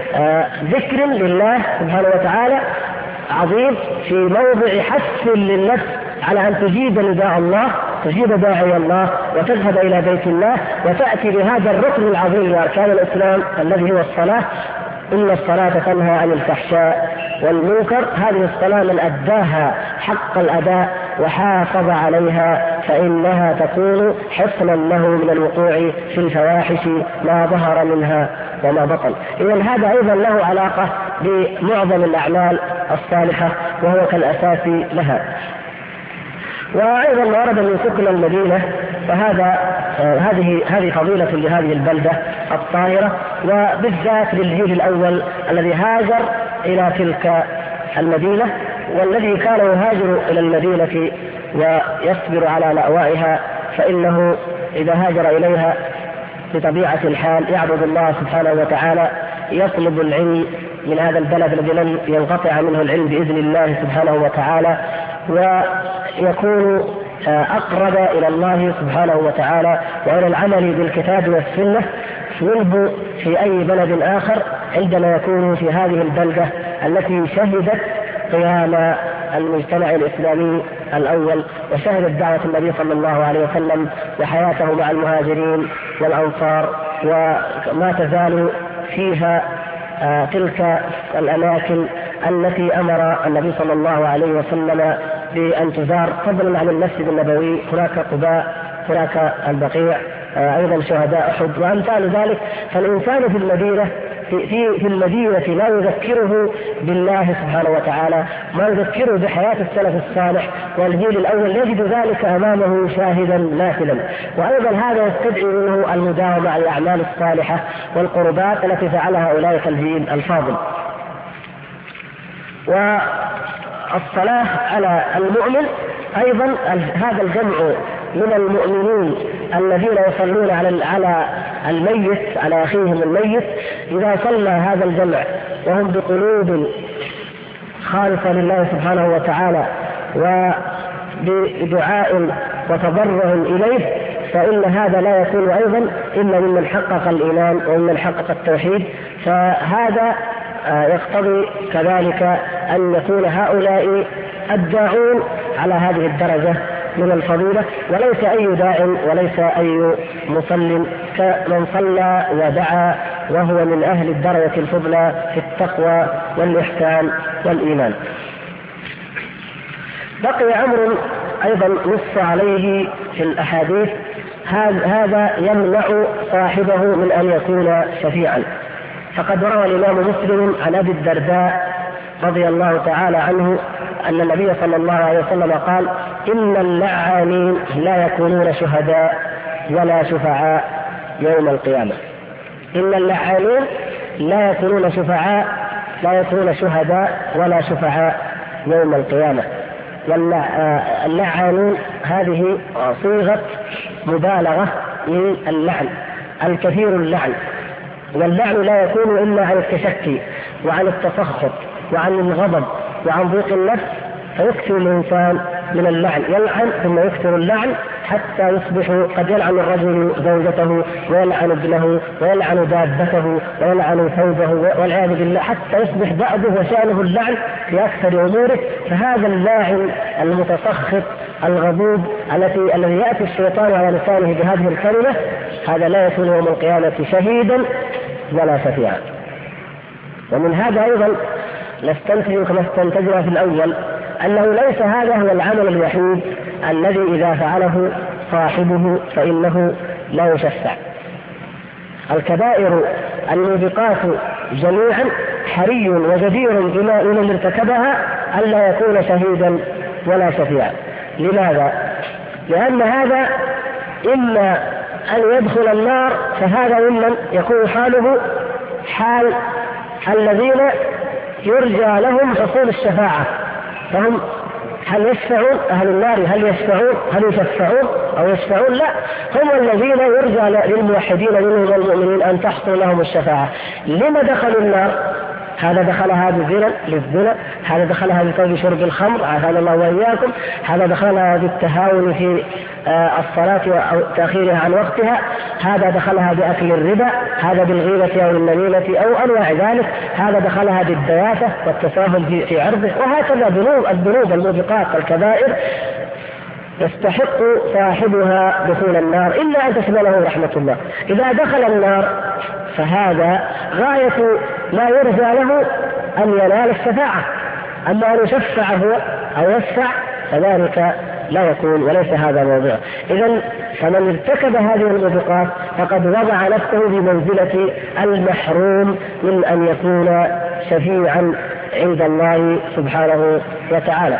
ذكر لله سبحانه وتعالى عظيم، في موضع حث للنفس على أن تجيب نداء الله، تجيب داعي الله وتذهب إلى بيت الله وتأتي بهذا الركن العظيم لأركان الإسلام الذي هو الصلاة. إن الصلاة تنهى عن الفحشاء والمنكر، هذه الصلاة من أداها حق الأداء وحافظ عليها فإنها تكون حصنا له من الوقوع في الفواحش ما ظهر منها وما بطن. إذن هذا أيضا له علاقة بمعظم الأعمال الصالحة وهو كالأساس لها. وأيضا ورد من سكن المدينة، فهذا هذه فضيلة لهذه البلدة الطاهرة، وبالذات للجيل الأول الذي هاجر إلى تلك المدينة، والذي كان يهاجر إلى المدينة ويصبر على لأوائها، فإنه إذا هاجر إليها بطبيعة الحال يعبد الله سبحانه وتعالى، يطلب العلم من هذا البلد الذي لن ينقطع منه العلم بإذن الله سبحانه وتعالى، ويكون أقرب إلى الله سبحانه وتعالى وإلى العمل بالكتاب والسنة منه في أي بلد آخر عندما يكون في هذه البلدة التي شهدت قيام المجتمع الإسلامي الأول وشهدت دعوة النبي صلى الله عليه وسلم وحياته مع المهاجرين والأنصار، وما تزال فيها تلك الأماكن التي أمر النبي صلى الله عليه وسلم بأن تزار، فضلا عن المسجد النبوي، هناك قباء، هناك البقيع، أيضا شهداء أحد وأمثال ذلك. فالإنسان في المدينة في المدينة ما يذكره بالله سبحانه وتعالى، ما يذكره بحياة السلف الصالح والجيل الأول، يجد ذلك أمامه شاهدا ماثلا. وأيضا هذا يستدعي منه المداومة على الأعمال الصالحة والقربات التي فعلها أولئك الجيل الفاضل. والصلاة على المؤمن أيضا هذا الجمع من المؤمنين الذين يصلون على الميت، على أخيهم الميت، إذا صلى هذا الجمع وهم بقلوب خالصة لله سبحانه وتعالى وبدعاء وتضرع إليه، فإن هذا لا يكون أيضا إلا ممن حقق الإيمان وممن حقق التوحيد. فهذا يقتضي كذلك أن يكون هؤلاء الداعون على هذه الدرجة من الفضيلة، وليس أي داع وليس أي مصل كمن صلى ودعا وهو من أهل الدرجة الفضلى في التقوى والإحسان والإيمان. بقي أمر أيضا نص عليه في الأحاديث، هذا يمنع صاحبه من أن يكون شفيعا. فقد روى الإمام مسلم عن أبي الدرداء رضي الله تعالى عنه أن النبي صلى الله عليه وسلم قال: إن اللعانين لا يكونون شهداء ولا شفعاء يوم القيامة. إن اللعانين لا يكونون شهداء ولا شفعاء يوم القيامة. واللعانون هذه صيغة مبالغة من اللعن، الكثير اللعن. واللعن لا يكون إلا عن التشكي وعن التسخط وعن الغضب وعن ضيق النفس، فيكثر الإنسان من اللعن، يلعن ثم يكثر اللعن حتى يصبح قد يلعن الرجل زوجته ويلعن ابنه ويلعن دابته ويلعن ثوبه والعياذ بالله، حتى يصبح دأبه وشأنه اللعن في أكثر أموره. فهذا اللاعن المتسخط الغضوب الذي يأتي الشيطان على لسانه بهذه الكلمة، هذا لا يكون يوم القيامة شهيدا ولا شفيعا. ومن هذا أيضا نستنتج كما استنتجنا في الأول أنه ليس هذا هو العمل الوحيد الذي إذا فعله صاحبه فإنه لا يشفع. الكبائر الموبقات جميعا حري وجدير بما من ارتكبها ألا يكون شهيدا ولا شفيعا. لماذا؟ لأن هذا إما أن يدخل النار، فهذا ممن يكون حاله حال الذين يرجى لهم حصول الشفاعة، فهم هل يشفعون؟ أهل النار هل يشفعون؟ هل يشفعون أو يشفعون؟ لا، هم الذين يرجى للموحدين منهم المؤمنين أن تحصل لهم الشفاعة. لما دخلوا النار؟ هذا دخلها للزنا، هذا دخلها بسبب شرب الخمر عافانا الله وإياكم، هذا دخلها بالتهاون في الصلاة أو تأخيرها عن وقتها، هذا دخلها بأكل الربا، هذا بالغيبة أو النميمة أو أنواع ذلك، هذا دخلها بالدياثة والتساهل في عرضه، وهكذا الذنوب الموبقات الكبائر يستحق صاحبها دخول النار إلا أن تشمله رحمة الله. إذا دخل النار فهذا غاية ما يرجى له أن ينال الشفاعة، أما أن يشفع هو أو يشفع فذلك لا يكون وليس هذا موضوع. إذن فمن ارتكب هذه الموبقات فقد وضع نفسه بمنزلة المحروم من أن يكون شفيعا عند الله سبحانه وتعالى.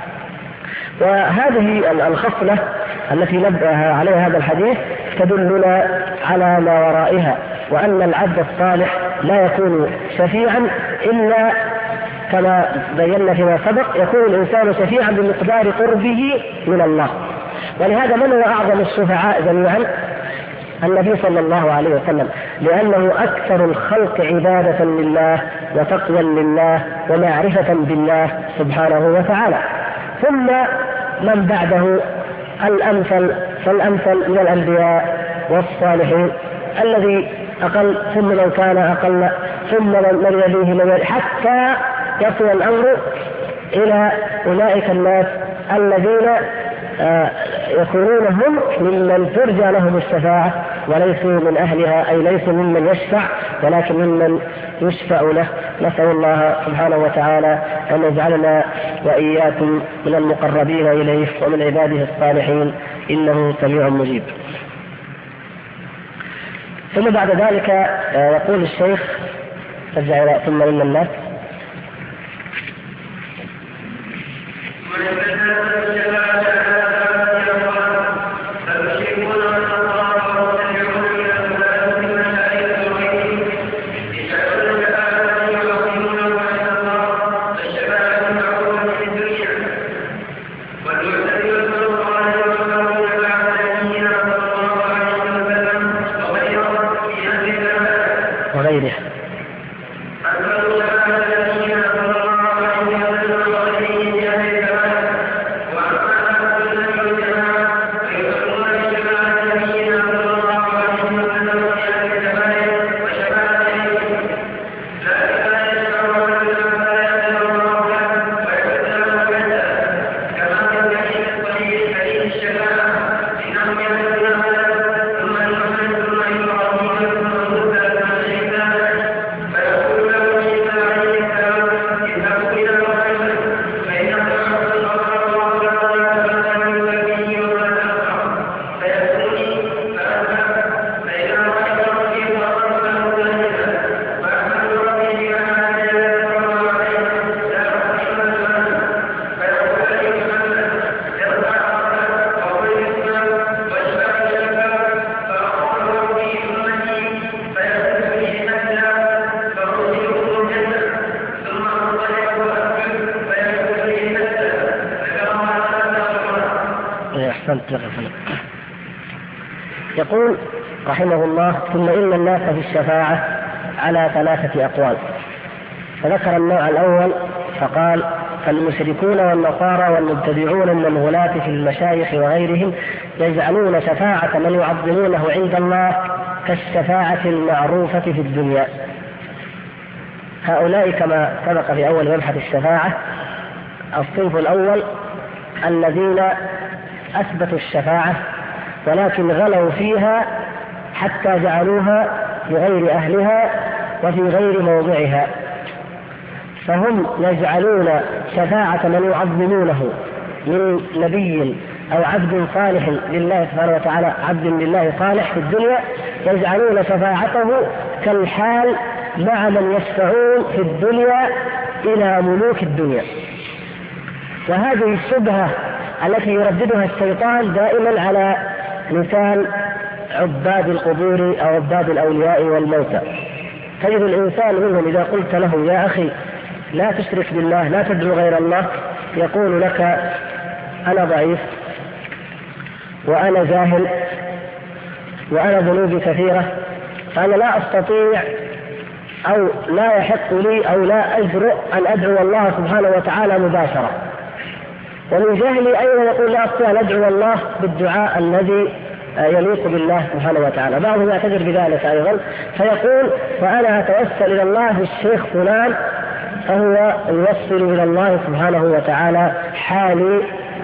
وهذه الخصلة التي نبه عليها هذا الحديث تدلنا على ما ورائها، وأن العبد الصالح لا يكون شفيعا إلا كما بينا فيما سبق، يكون الإنسان شفيعا بمقدار قربه من الله. ولهذا من هو أعظم الشفعاء جميعا؟ النبي صلى الله عليه وسلم، لأنه أكثر الخلق عبادة لله وتقوى لله ومعرفة بالله سبحانه وتعالى. ثم من بعده الأمثل فالأمثل من الأنبياء والصالحين، الذي أقل ثم من كان أقل ثم من يليه حتى يصل الأمر إلى أولئك الناس الذين يكونون هم ممن ترجى لهم الشفاعة وليسوا من أهلها، أي ليسوا ممن يشفع ولكن ممن يشفع له. نسأل الله سبحانه وتعالى أن يجعلنا وإياكم من المقربين إليه ومن عباده الصالحين، إنه سميع مجيب. ثم بعد ذلك يقول الشيخ ثم إن الناس وغيره. يقول رحمه الله: ثم إن الناس في الشفاعة على 3 أقوال. فذكر النوع الأول فقال: فالمشركون والنصارى والمبتدعون من الغلاة في المشايخ وغيرهم يجعلون شفاعة من يعظمونه عند الله كالشفاعة المعروفة في الدنيا. هؤلاء كما سبق في أول مبحث الشفاعة الصنف الأول الذين أثبتوا الشفاعة ولكن غلوا فيها حتى جعلوها لغير أهلها وفي غير موضعها، فهم يجعلون شفاعة من يعظمونه من نبي أو عبد صالح لله سبحانه وتعالى، عبد لله صالح في الدنيا، يجعلون شفاعته كالحال مع من يشفعون في الدنيا إلى ملوك الدنيا. وهذه الشبهة التي يرددها الشيطان دائما على لسان عباد القبور أو عباد الأولياء والموتى. تجد الإنسان منهم إذا قلت له: يا أخي لا تشرك بالله، لا تدعو غير الله، يقول لك: أنا ضعيف وأنا جاهل وأنا ذنوبي كثيرة، فأنا لا أستطيع أو لا يحق لي أو لا أجرؤ أن أدعو الله سبحانه وتعالى مباشرة. ومن جهلي أيضا يقول: لا أستطيع أن أدعو الله بالدعاء الذي يليق بالله سبحانه وتعالى. بعضهم يعتذر بذلك أيضا فيقول: فأنا أتوسل إلى الله بالشيخ فلان فهو يوصل إلى الله سبحانه وتعالى حالي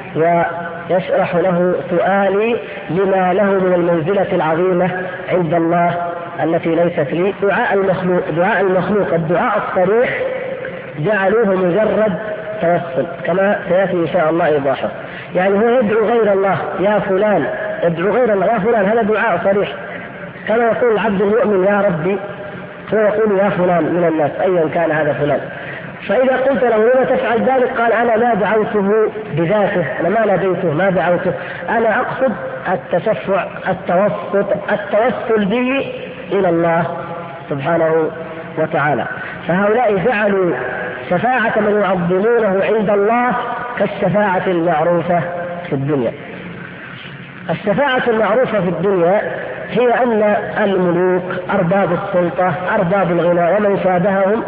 ويشرح له سؤالي لما له من المنزلة العظيمة عند الله التي ليست لي. دعاء المخلوق الدعاء الصريح جعلوه مجرد توسل كما سيأتي إن شاء الله إيضاحه. يعني هو يدعو غير الله: يا فلان، يدعو غير الله يا فلان، هذا دعاء صريح. كما يقول العبد المؤمن: يا ربي، هو يقول: يا فلان من الناس أيا كان هذا فلان. فإذا قلت له: لما تفعل ذلك؟ قال: أنا ما دعوته بذاته، أنا ما ناديته، ما دعوته، أنا أقصد التشفع، التوسل به إلى الله سبحانه وتعالى. فهؤلاء جعلوا شفاعة من يعظمونه عند الله كالشفاعة المعروفة في الدنيا. الشفاعة المعروفة في الدنيا هي أن الملوك، أرباب السلطة، أرباب الغنى ومن شابههم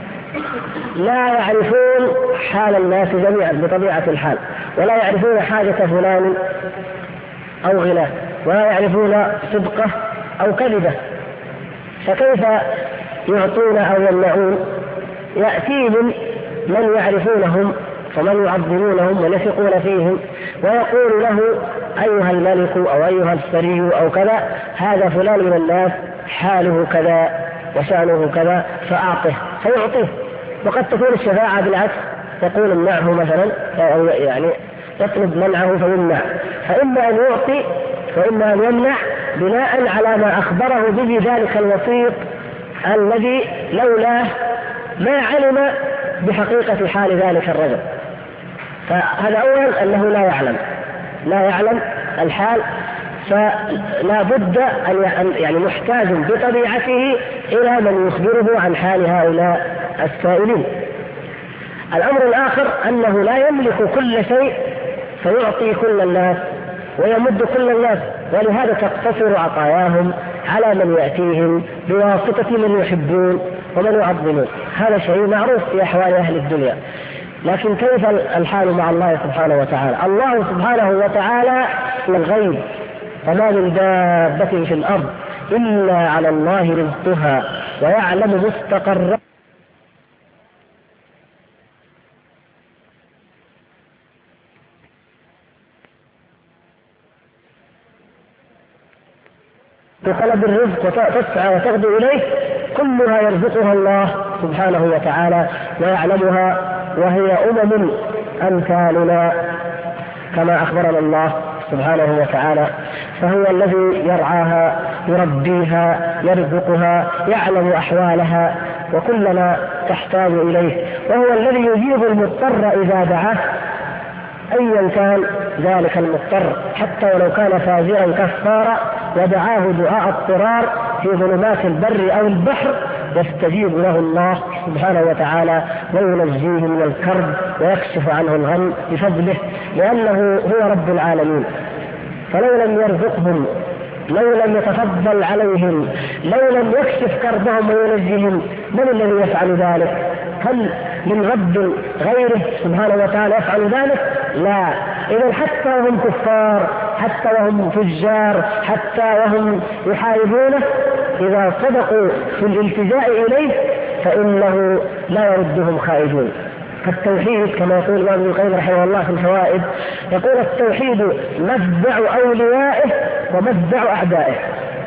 لا يعرفون حال الناس جميعا بطبيعة الحال، ولا يعرفون حاجة فلان أو غنى، ولا يعرفون صدقه أو كذبه، فكيف يعطون أو يمنعون؟ يأتيهم من يعرفونهم ومن يعظمونهم ويثقون فيهم ويقول له: أيها الملك أو أيها السري أو كذا، هذا فلان من الناس حاله كذا وشأنه كذا فأعطه، فيعطيه. وقد تكون الشفاعة بالعكس، يقول: امنعه مثلا، أو يعني يطلب منعه فيمنع، فإما أن يعطي وإما أن يمنع بناء على ما أخبره به ذلك الوسيط الذي لولاه ما علم بحقيقة حال ذلك الرجل. فهذا أولا أنه لا يعلم الحال، فلا بد أن يعني محتاج بطبيعته إلى من يخبره عن حال هؤلاء السائلين. الأمر الآخر أنه لا يملك كل شيء فيعطي كل الناس ويمد كل الناس، ولهذا تقتصر عطاياهم على من يأتيهم بواسطة من يحبون ومن يعظمون. هذا شيء معروف في أحوال أهل الدنيا. لكن كيف الحال مع الله سبحانه وتعالى؟ الله سبحانه وتعالى الغيب، وما من دابة في الأرض إلا على الله رزقها ويعلم مستقرها بطلب الرزق وتسعى وتغدو إليه، كلها يرزقها الله سبحانه وتعالى ويعلمها، وهي أمم أمثالنا كما أخبرنا الله سبحانه وتعالى. فهو الذي يرعاها، يربيها، يرزقها، يعلم أحوالها وكلما تحتاج إليه، وهو الذي يجيب المضطر إذا دعاه أيا كان ذلك المضطر، حتى ولو كان فاجرا كفارا ودعاه دعاء اضطرار في ظلمات البر أو البحر يستجيب له الله سبحانه وتعالى وينجيه من الكرب ويكشف عنه الغم بفضله، لأنه هو رب العالمين. فلو لم يرزقهم، لو لم يتفضل عليهم، لو لم يكشف كربهم وينجهم، من الذي يفعل ذلك؟ هل من رب غيره سبحانه وتعالى يفعل ذلك؟ لا. إذا حتى وهم كفار، حتى وهم فجار، حتى وهم يحاربونه، إذا صدقوا في الالتجاء إليه فإنه لا يردهم خائبون. فالتوحيد كما يقول الإمام ابن القيم رحمه الله في الفوائد، يقول التوحيد مفزع أوليائه ومفزع أعدائه.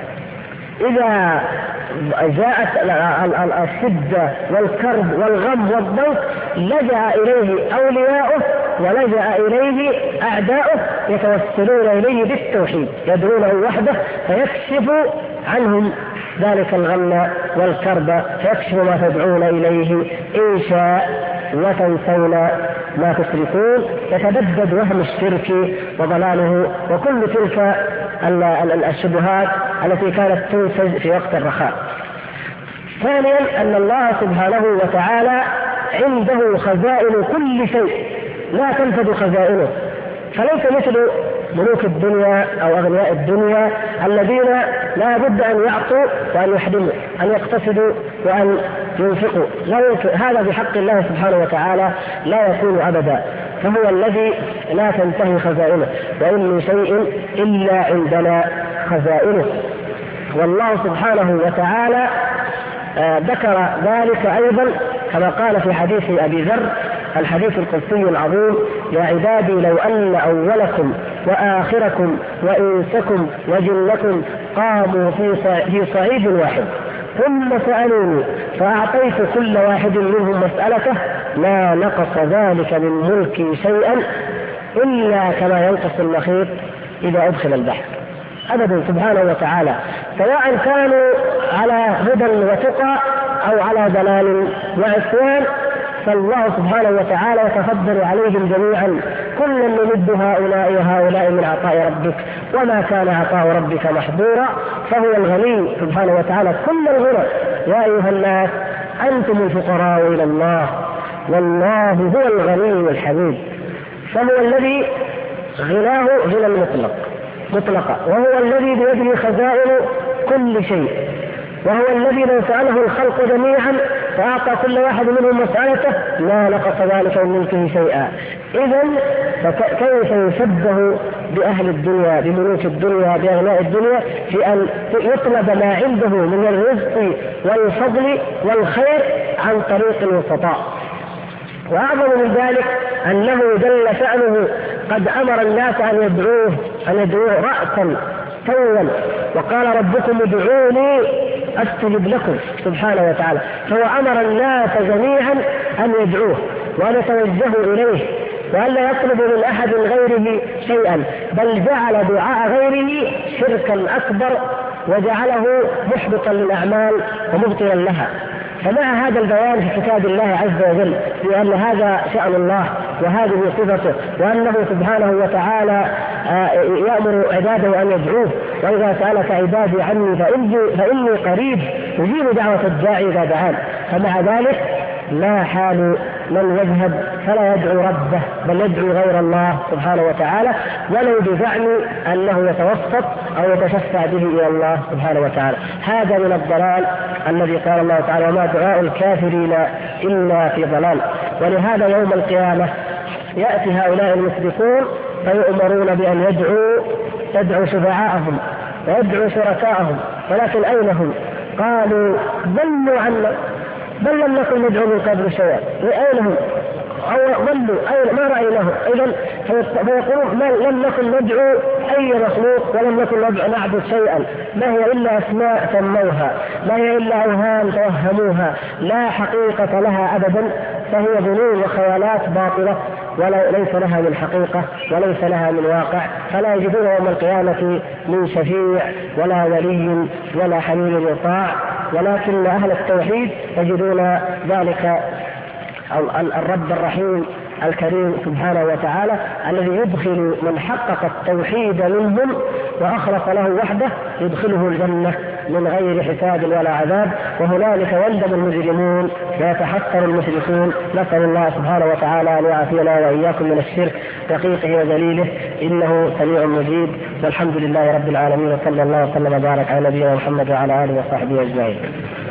إذا جاءت الشدة والكرب والغم والضنك لجأ إليه أولياؤه ولجأ إليه أعداؤه يتوسلون إليه بالتوحيد، يدعونه وحده فيكشف عنهم ذلك الغم والكرب، فيكشف ما تدعون إليه إن شاء وتنسون ما تشركون. يتبدد وهم الشرك وضلاله وكل تلك الشبهات التي كانت تنسج في وقت الرخاء. ثانيا أن الله سبحانه وتعالى عنده خزائن كل شيء لا تنفذ خزائنه، فليس مثل ملوك الدنيا أو أغنياء الدنيا الذين لا بد أن يعطوا وأن يحرموا، أن يقتصدوا وأن ينفقوا. هذا بحق الله سبحانه وتعالى لا يكون أبدا، فهو الذي لا تنتهي خزائنه، وإن من شيء إلا عندنا خزائنه. والله سبحانه وتعالى ذكر ذلك أيضا كما قال في حديث أبي ذر الحديث القدسي العظيم: يا عبادي لو أن أولكم وآخركم وإنسكم وجنكم قاموا في صعيد واحد ثم سألوني فأعطيت كل واحد منهم مسألته ما نقص ذلك من ملكي شيئا إلا كما ينقص المخيط إذا أدخل البحر. أبدا سبحانه وتعالى، سواء كانوا على هدى وتقى أو على ضلال وعصيان، فالله سبحانه وتعالى يتفضل عليهم جميعا، كل نمد هؤلاء وهؤلاء من عطاء ربك وما كان عطاء ربك محظورا. فهو الغني سبحانه وتعالى كل الغنى. يا أيها الناس أنتم الفقراء إلى الله والله هو الغني الحميد. فهو الذي غناه غنى مطلقا، وهو الذي بيده خزائن كل شيء، وهو الذي لو سأله الخلق جميعا فأعطى كل واحد منهم مسألته لا نقص ذلك من ملكه شيئا. إذن كيف يشبه بأهل الدنيا، بملوك الدنيا، بأغنياء الدنيا، في أن يطلب ما عنده من الرزق والفضل والخير عن طريق الوسطاء؟ وأعظم من ذلك أنه جل شأنه قد أمر الناس أن يدعوه رأسا تولا، وقال ربكم ادعوني أستجب لكم سبحانه وتعالى. فهو أمر الناس جميعا أن يدعوه وأن يتوجهوا إليه وألا يطلبوا من أحد غيره شيئا، بل جعل دعاء غيره شركا أكبر وجعله محبطا للأعمال ومبطلا لها. فمع هذا البيان في كتاب الله عز وجل بأن هذا شأن الله وهذه صفته، وأنه سبحانه وتعالى يأمر عباده أن يدعوه: وإذا سألك عبادي عني فإني قريب أجيب دعوة الداعي إذا دعان. فمع ذلك لا حال من يذهب فلا يدعو ربه بل يدعو غير الله سبحانه وتعالى، ولو بزعم أنه يتوسط أو يتشفع به إلى الله سبحانه وتعالى. هذا من الضلال الذي قال الله تعالى: وما دعاء الكافرين إلا في ضلال. ولهذا يوم القيامة يأتي هؤلاء المشركون فيؤمرون بأن يدعوا شفعاءهم ويدعوا شركاءهم، ولكن أين هم؟ قالوا ضلوا عنا بل لم نكن ندعو من قبل شيئا. أين هم؟ أو ضلوا ما رأيناه. إذن فيقولون لم نكن ندعو أي مخلوق ولم نكن نعبد شيئا، ما هي إلا أسماء سموها، ما هي إلا أوهام توهموها، لا حقيقة لها أبدا، فهي ظنون وخيالات باطلة وليس لها من حقيقة وليس لها من واقع. فلا يجدون يوم القيامة من شفيع ولا ولي ولا حميل يطاع، ولكن أهل التوحيد يجدون ذلك الرب الرحيم الكريم سبحانه وتعالى الذي يدخل من حقق التوحيد منهم وأخلص له وحده يدخله الجنة من غير حساب ولا عذاب، وهنالك يندم المجرمون ويتحقر المشركون. نسأل الله سبحانه وتعالى أن يعافينا وإياكم من الشرك دقيقه وذليله، إنه سميع مجيب. والحمد لله رب العالمين، وصلى الله وسلم وبارك على نبينا محمد وعلى آله وصحبه أجمعين.